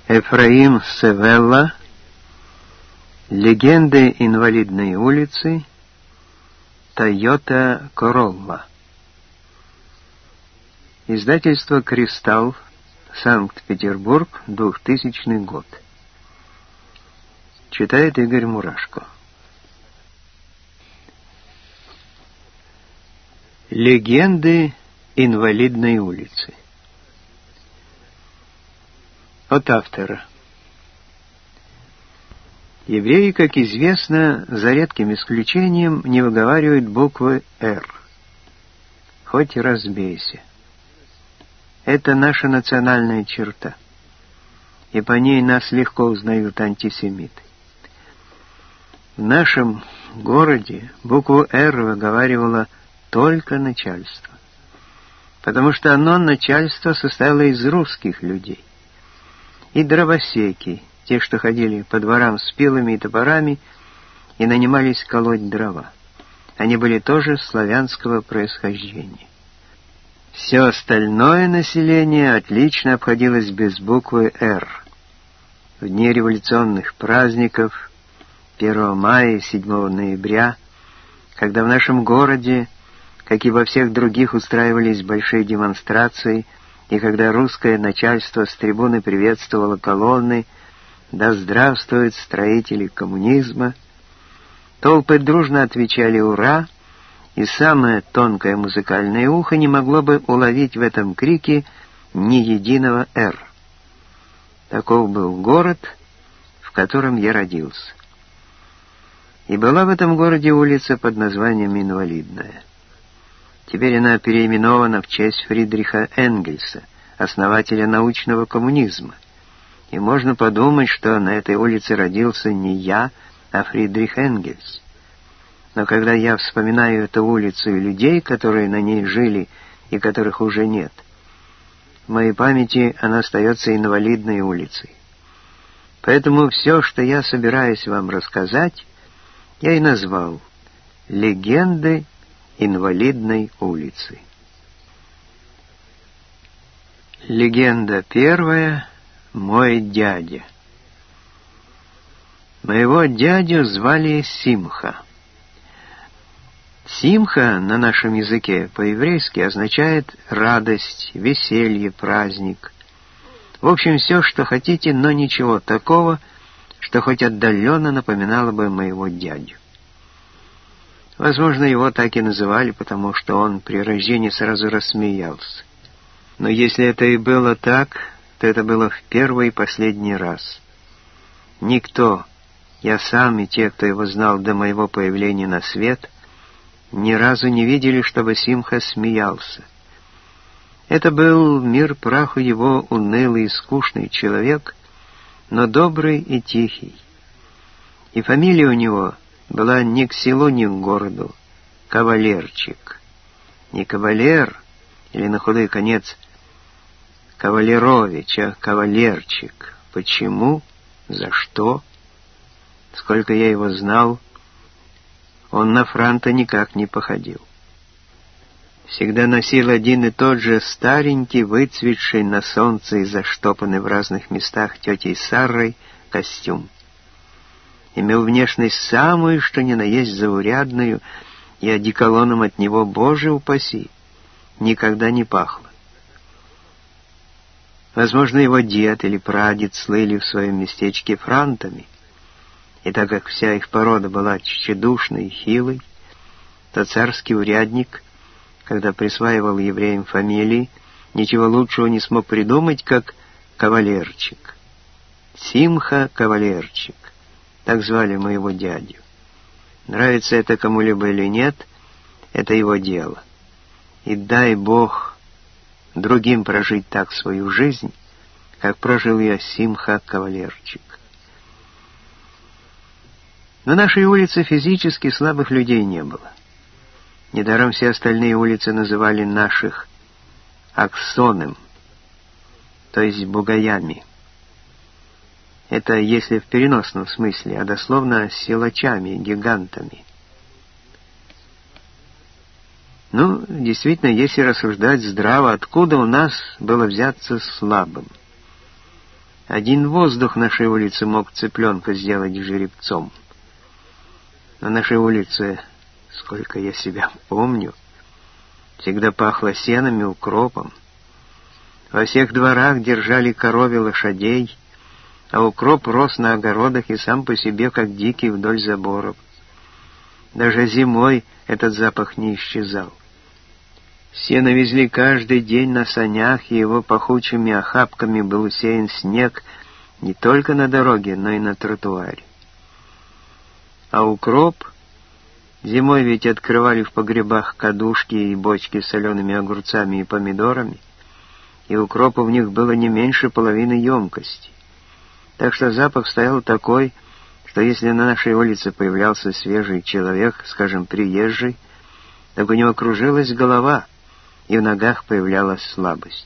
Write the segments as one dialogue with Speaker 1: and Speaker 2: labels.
Speaker 1: Ефраим Севелла. Легенды инвалидной улицы. Тойота Королла. Издательство «Кристалл», Санкт-Петербург, 2000 год. Читает Игорь Мурашко. Легенды инвалидной улицы. От автора. Евреи, как известно, за редким исключением не выговаривают буквы «Р». Хоть разбейся. Это наша национальная черта, и по ней нас легко узнают антисемиты. В нашем городе букву «Р» выговаривало только начальство, потому что оно, начальство, состояло из русских людей. И дровосеки, те, что ходили по дворам с пилами и топорами и нанимались колоть дрова. Они были тоже славянского происхождения. Все остальное население отлично обходилось без буквы «Р». В дни революционных праздников 1 мая и 7 ноября, когда в нашем городе, как и во всех других, устраивались большие демонстрации, и когда русское начальство с трибуны приветствовало колонны «Да здравствуют строители коммунизма», толпы дружно отвечали «Ура!», и самое тонкое музыкальное ухо не могло бы уловить в этом крике ни единого «Р». Таков был город, в котором я родился. И была в этом городе улица под названием Инвалидная. Теперь она переименована в честь Фридриха Энгельса, основателя научного коммунизма. И можно подумать, что на этой улице родился не я, а Фридрих Энгельс. Но когда я вспоминаю эту улицу и людей, которые на ней жили и которых уже нет, в моей памяти она остается инвалидной улицей. Поэтому все, что я собираюсь вам рассказать, я и назвал «Легенды инвалидной улицы». Легенда первая. Мой дядя. Моего дядю звали Симха. Симха на нашем языке по-еврейски означает радость, веселье, праздник. В общем, все, что хотите, но ничего такого, что хоть отдаленно напоминало бы моего дядю. Возможно, его так и называли, потому что он при рождении сразу рассмеялся. Но если это и было так, то это было в первый и последний раз. Никто, я сам и те, кто его знал до моего появления на свет, ни разу не видели, чтобы Симха смеялся. Это был мир праху его унылый и скучный человек, но добрый и тихий. И фамилия у него была ни к селу, ни к городу — Кавалерчик. Не кавалер, или на худой конец Кавалерович, а Кавалерчик. Почему? За что? Сколько я его знал, он на Франта никак не походил. Всегда носил один и тот же старенький, выцветший на солнце и заштопанный в разных местах тетей Сарой костюм. Имел внешность самую, что ни на есть заурядную, и одеколоном от него, Боже упаси, никогда не пахло. Возможно, его дед или прадед слыли в своем местечке франтами, и так как вся их порода была тщедушной и хилой, то царский урядник, когда присваивал евреям фамилии, ничего лучшего не смог придумать, как Кавалерчик. Симха Кавалерчик. Так звали моего дядю. Нравится это кому-либо или нет, это его дело. И дай Бог другим прожить так свою жизнь, как прожил я Симха Кавалерчик. На нашей улице физически слабых людей не было. Недаром все остальные улицы называли наших аксоном, то есть бугаями. Это если в переносном смысле, а дословно силачами, гигантами. Ну, действительно, если рассуждать здраво, откуда у нас было взяться слабым? Один воздух нашей улицы мог цыпленка сделать жеребцом. На нашей улице, сколько я себя помню, всегда пахло сеном и укропом. Во всех дворах держали корове лошадей, а укроп рос на огородах и сам по себе, как дикий, вдоль заборов. Даже зимой этот запах не исчезал. Сено везли каждый день на санях, и его пахучими охапками был усеян снег не только на дороге, но и на тротуаре. А укроп зимой ведь открывали в погребах кадушки и бочки с солеными огурцами и помидорами, и укропа в них было не меньше половины емкости. Так что запах стоял такой, что если на нашей улице появлялся свежий человек, скажем, приезжий, так у него кружилась голова, и в ногах появлялась слабость.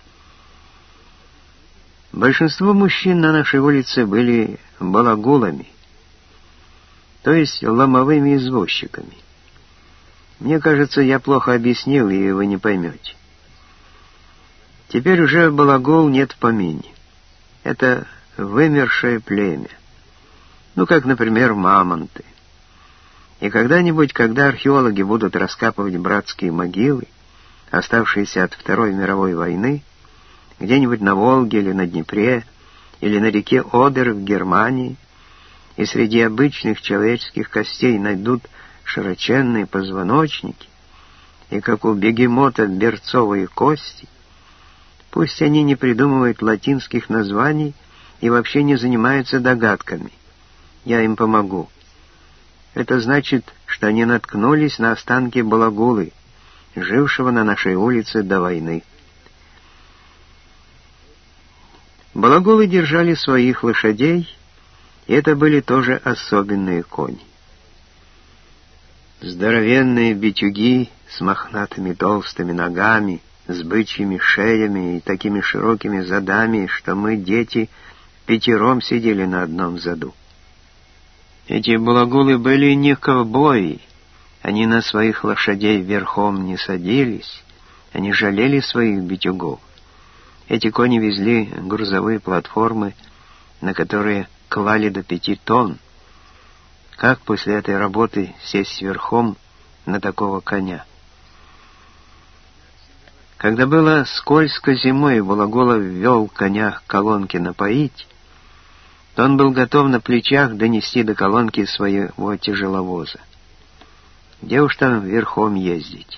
Speaker 1: Большинство мужчин на нашей улице были балагулами, то есть ломовыми извозчиками. Мне кажется, я плохо объяснил, и вы не поймете. Теперь уже балагул нет в помине. Это вымершее племя. Ну, как, например, мамонты. И когда-нибудь, когда археологи будут раскапывать братские могилы, оставшиеся от Второй мировой войны, где-нибудь на Волге или на Днепре, или на реке Одер в Германии, и среди обычных человеческих костей найдут широченные позвоночники, и, как у бегемота, берцовые кости, пусть они не придумывают латинских названий и вообще не занимаются догадками. Я им помогу. Это значит, что они наткнулись на останки балагулы, жившего на нашей улице до войны. Балагулы держали своих лошадей, и это были тоже особенные кони. Здоровенные битюги с мохнатыми толстыми ногами, с бычьими шеями и такими широкими задами, что мы, дети, пятером сидели на одном заду. Эти балагулы были не ковбои, они на своих лошадей верхом не садились, они жалели своих битюгов. Эти кони везли грузовые платформы, на которые клали до 5 тонн. Как после этой работы сесть верхом на такого коня? Когда было скользко зимой, Балаголов ввел коня к колонке напоить, то он был готов на плечах донести до колонки своего тяжеловоза. Где уж там верхом ездить?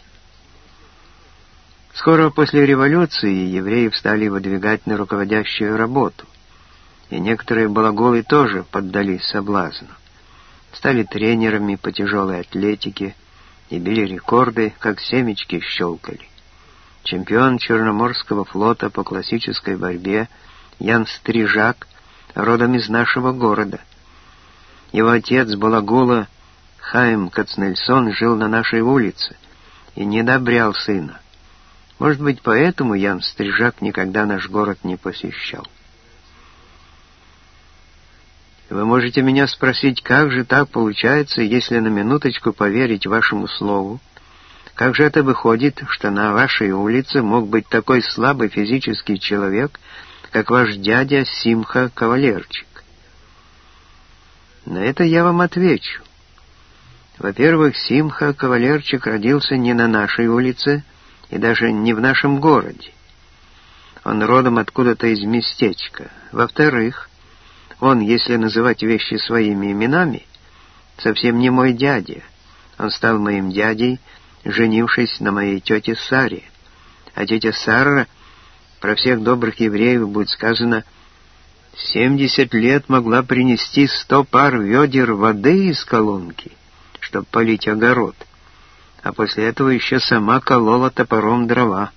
Speaker 1: Скоро после революции евреев стали выдвигать на руководящую работу, и некоторые балаголы тоже поддались соблазну. Стали тренерами по тяжелой атлетике и били рекорды, как семечки щелкали. Чемпион Черноморского флота по классической борьбе Ян Стрижак родом из нашего города. Его отец балагула Хаим Кацнельсон жил на нашей улице и не одобрял сына. Может быть, поэтому Ян Стрижак никогда наш город не посещал. Вы можете меня спросить, как же так получается, если на минуточку поверить вашему слову? Как же это выходит, что на вашей улице мог быть такой слабый физический человек, как ваш дядя Симха Кавалерчик? На это я вам отвечу. Во-первых, Симха Кавалерчик родился не на нашей улице и даже не в нашем городе. Он родом откуда-то из местечка. Во-вторых, он, если называть вещи своими именами, совсем не мой дядя. Он стал моим дядей, женившись на моей тете Саре. А тетя Сара, про всех добрых евреев будет сказано, 70 лет могла принести 100 пар ведер воды из колонки, чтобы полить огород, а после этого еще сама колола топором дрова.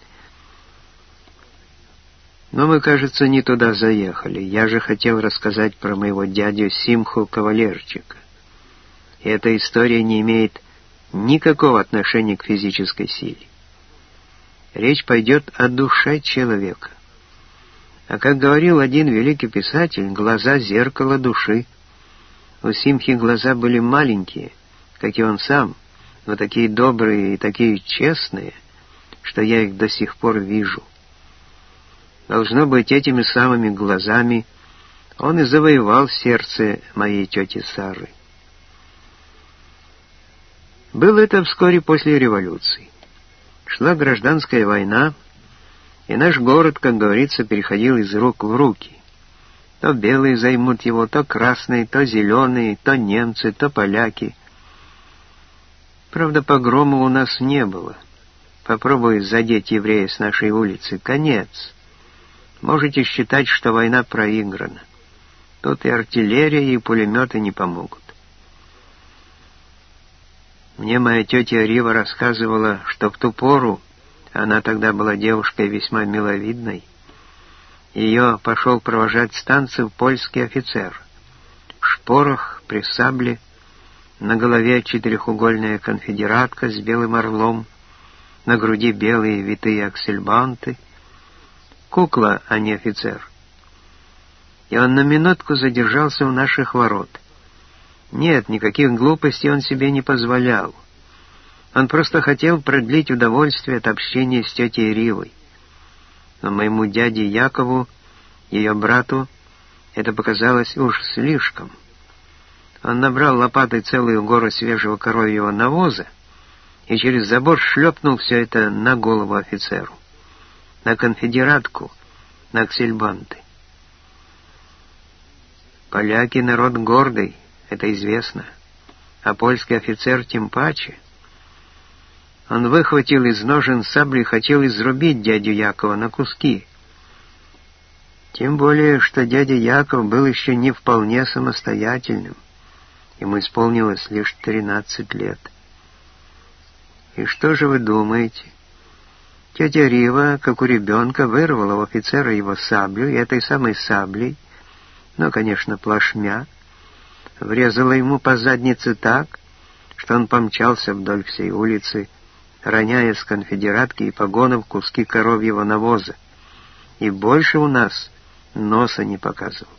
Speaker 1: Но мы, кажется, не туда заехали. Я же хотел рассказать про моего дядю Симху Кавалерчика. И эта история не имеет никакого отношения к физической силе. Речь пойдет о душе человека. А как говорил один великий писатель, глаза — зеркало души. У Симхи глаза были маленькие, как и он сам, но такие добрые и такие честные, что я их до сих пор вижу. Должно быть, этими самыми глазами он и завоевал сердце моей тети Сары. Было это вскоре после революции. Шла гражданская война, и наш город, как говорится, переходил из рук в руки. То белые займут его, то красные, то зеленые, то немцы, то поляки. Правда, погрома у нас не было. Попробуй задеть еврея с нашей улицы — конец. Можете считать, что война проиграна. Тут и артиллерия, и пулеметы не помогут. Мне моя тетя Рива рассказывала, что в ту пору, она тогда была девушкой весьма миловидной, ее пошел провожать станцию польский офицер. В шпорах, при сабле, на голове четырехугольная конфедератка с белым орлом, на груди белые витые аксельбанты. Кукла, а не офицер. И он на минутку задержался у наших ворот. Нет, никаких глупостей он себе не позволял. Он просто хотел продлить удовольствие от общения с тетей Ривой. Но моему дяде Якову, ее брату, это показалось уж слишком. Он набрал лопатой целую гору свежего коровьего навоза и через забор шлепнул все это на голову офицеру, на конфедератку, на аксельбанты. Поляки — народ гордый, это известно, а польский офицер тем паче. Он выхватил из ножен сабли и хотел изрубить дядю Якова на куски. Тем более, что дядя Яков был еще не вполне самостоятельным. Ему исполнилось лишь 13 лет. И что же вы думаете? Тетя Рива, как у ребенка, вырвала у офицера его саблю, и этой самой саблей, но, конечно, плашмя, врезала ему по заднице так, что он помчался вдоль всей улицы, роняя с конфедератки и погонов куски коровьего навоза, и больше у нас носа не показывал.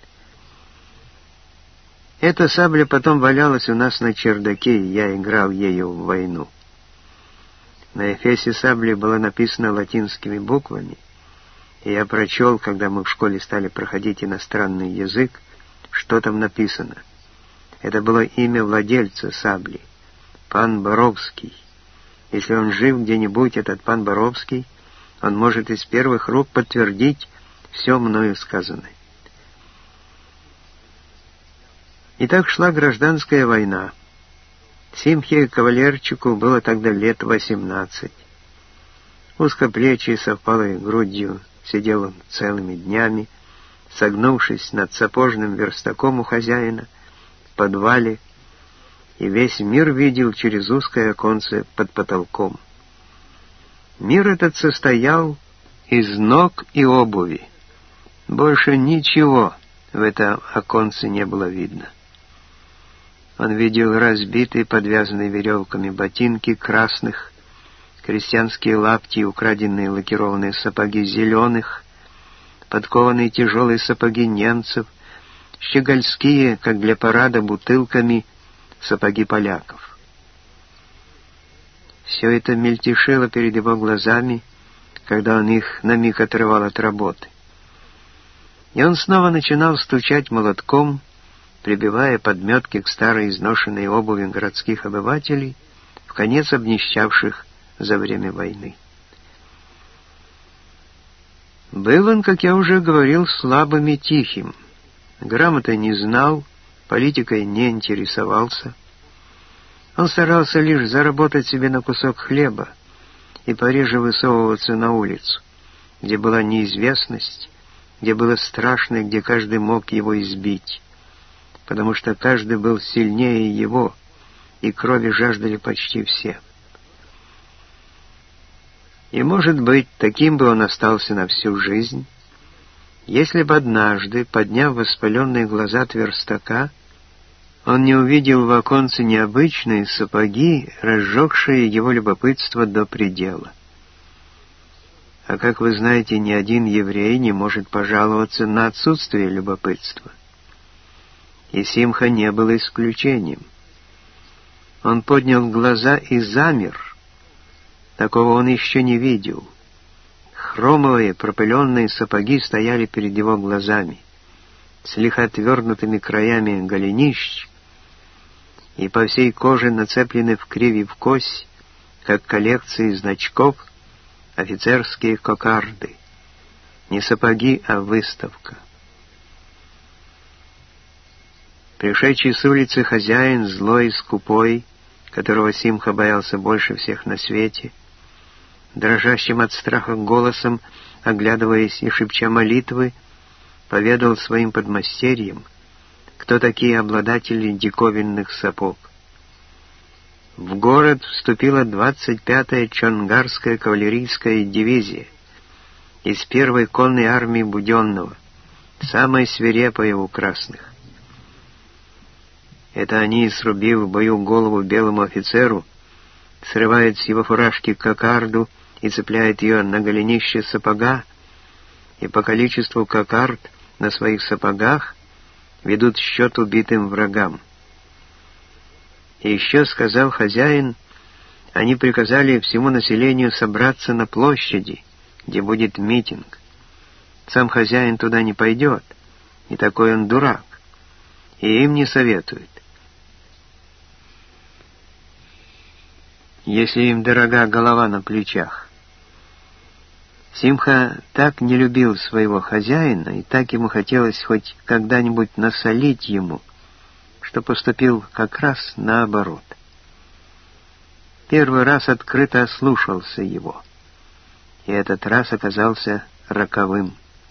Speaker 1: Эта сабля потом валялась у нас на чердаке, и я играл ею в войну. На эфесе сабли было написано латинскими буквами, и я прочел, когда мы в школе стали проходить иностранный язык, что там написано. Это было имя владельца сабли, пан Боровский. Если он жив где-нибудь, этот пан Боровский, он может из первых рук подтвердить все мною сказанное. И так шла гражданская война. Симхе Кавалерчику было тогда лет 18. Узкоплечий, с опалой грудью, сидел он целыми днями, согнувшись над сапожным верстаком у хозяина, в подвале, и весь мир видел через узкое оконце под потолком. Мир этот состоял из ног и обуви. Больше ничего в это оконце не было видно. Он видел разбитые, подвязанные веревками ботинки красных, крестьянские лапти и украденные лакированные сапоги зеленых, подкованные тяжелые сапоги немцев, щегольские, как для парада, бутылками, сапоги поляков. Все это мельтешило перед его глазами, когда он их на миг отрывал от работы. И он снова начинал стучать молотком, прибивая подметки к старой изношенной обуви городских обывателей, вконец обнищавших за время войны. Был он, как я уже говорил, слабым и тихим. Грамоты не знал, политикой не интересовался. Он старался лишь заработать себе на кусок хлеба и пореже высовываться на улицу, где была неизвестность, где было страшно, где каждый мог его избить, потому что каждый был сильнее его, и крови жаждали почти все. И, может быть, таким бы он остался на всю жизнь, если бы однажды, подняв воспаленные глаза от верстака, он не увидел в оконце необычные сапоги, разжегшие его любопытство до предела. А как вы знаете, ни один еврей не может пожаловаться на отсутствие любопытства. И Симха не был исключением. Он поднял глаза и замер. Такого он еще не видел. хромовые пропыленные сапоги стояли перед его глазами, с лихо отвернутыми краями голенищ, и по всей коже нацеплены в кривь и в кось, как коллекции значков, офицерские кокарды. Не сапоги, а выставка. Пришедший с улицы хозяин, злой и скупой, которого Симха боялся больше всех на свете, дрожащим от страха голосом, оглядываясь и шепча молитвы, поведал своим подмастерьям, кто такие обладатели диковинных сапог. В город вступила 25-я Чонгарская кавалерийская дивизия из первой конной армии Буденного, самой свирепой у красных. Это они, срубив в бою голову белому офицеру, срывают с его фуражки кокарду и цепляют ее на голенище сапога, и по количеству кокард на своих сапогах ведут счет убитым врагам. И еще, сказал хозяин, они приказали всему населению собраться на площади, где будет митинг. Сам хозяин туда не пойдет, и такой он дурак, и им не советует. Если им дорога голова на плечах. Симха так не любил своего хозяина, и так ему хотелось хоть когда-нибудь насолить ему, что поступил как раз наоборот. Первый раз открыто ослушался его, и этот раз оказался роковым.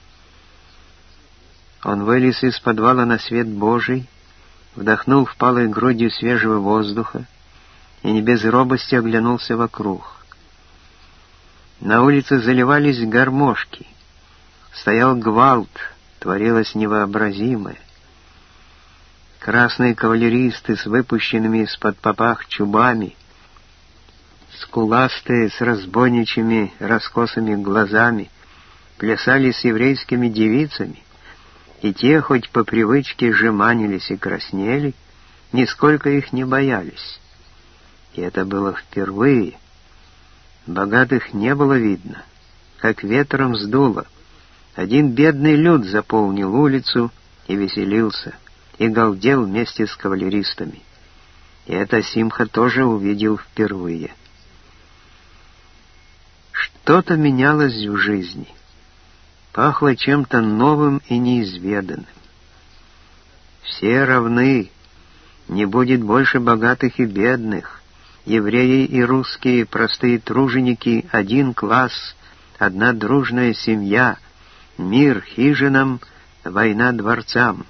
Speaker 1: Он вылез из подвала на свет Божий, вдохнул впалой грудью свежего воздуха и не без робости оглянулся вокруг. На улице заливались гармошки, стоял гвалт, творилось невообразимое. Красные кавалеристы с выпущенными из-под попах чубами, скуластые с разбойничьими раскосыми глазами, плясали с еврейскими девицами, и те, хоть по привычке жеманились и краснели, нисколько их не боялись. И это было впервые. Богатых не было видно, как ветром сдуло. Один бедный люд заполнил улицу и веселился, и галдел вместе с кавалеристами. И это Симха тоже увидел впервые. Что-то менялось в жизни. Пахло чем-то новым и неизведанным. Все равны, не будет больше богатых и бедных. Евреи и русские, простые труженики, один класс, одна дружная семья, мир хижинам, война дворцам.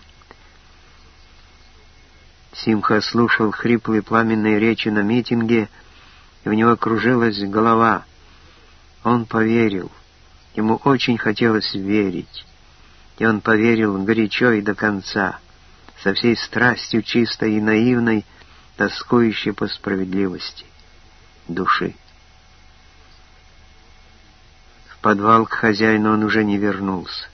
Speaker 1: Симха слушал хриплые пламенные речи на митинге, и у него кружилась голова. Он поверил. Ему очень хотелось верить. И он поверил горячо и до конца, со всей страстью чистой и наивной, тоскующей по справедливости души. В подвал к хозяину он уже не вернулся.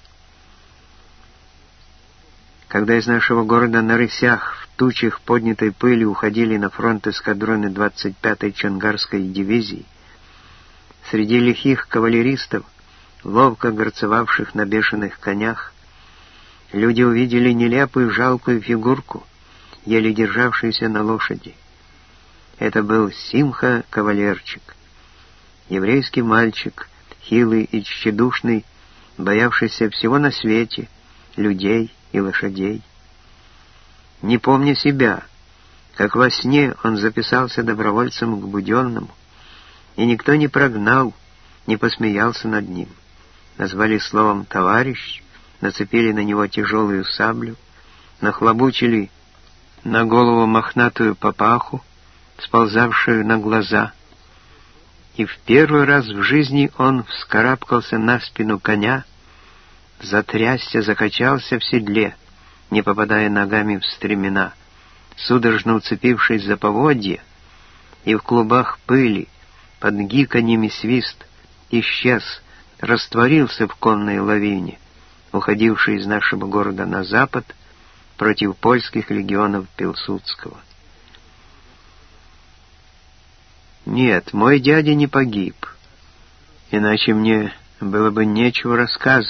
Speaker 1: Когда из нашего города на рысях в тучах поднятой пыли уходили на фронт эскадроны 25-й Чонгарской дивизии, среди лихих кавалеристов, ловко горцевавших на бешеных конях, люди увидели нелепую жалкую фигурку, еле державшуюся на лошади. Это был Симха-кавалерчик, еврейский мальчик, хилый и тщедушный, боявшийся всего на свете, людей и лошадей. Не помня себя, как во сне он записался добровольцем к Буденному, и никто не прогнал, не посмеялся над ним. Назвали словом «товарищ», нацепили на него тяжелую саблю, нахлобучили на голову мохнатую папаху, сползавшую на глаза, и в первый раз в жизни он вскарабкался на спину коня, затрясся, закачался в седле, не попадая ногами в стремена, судорожно уцепившись за поводья, и в клубах пыли, под гиканьем и свист, исчез, растворился в конной лавине, уходившей из нашего города на запад против польских легионов Пилсудского. Нет, мой дядя не погиб, иначе мне было бы нечего рассказывать.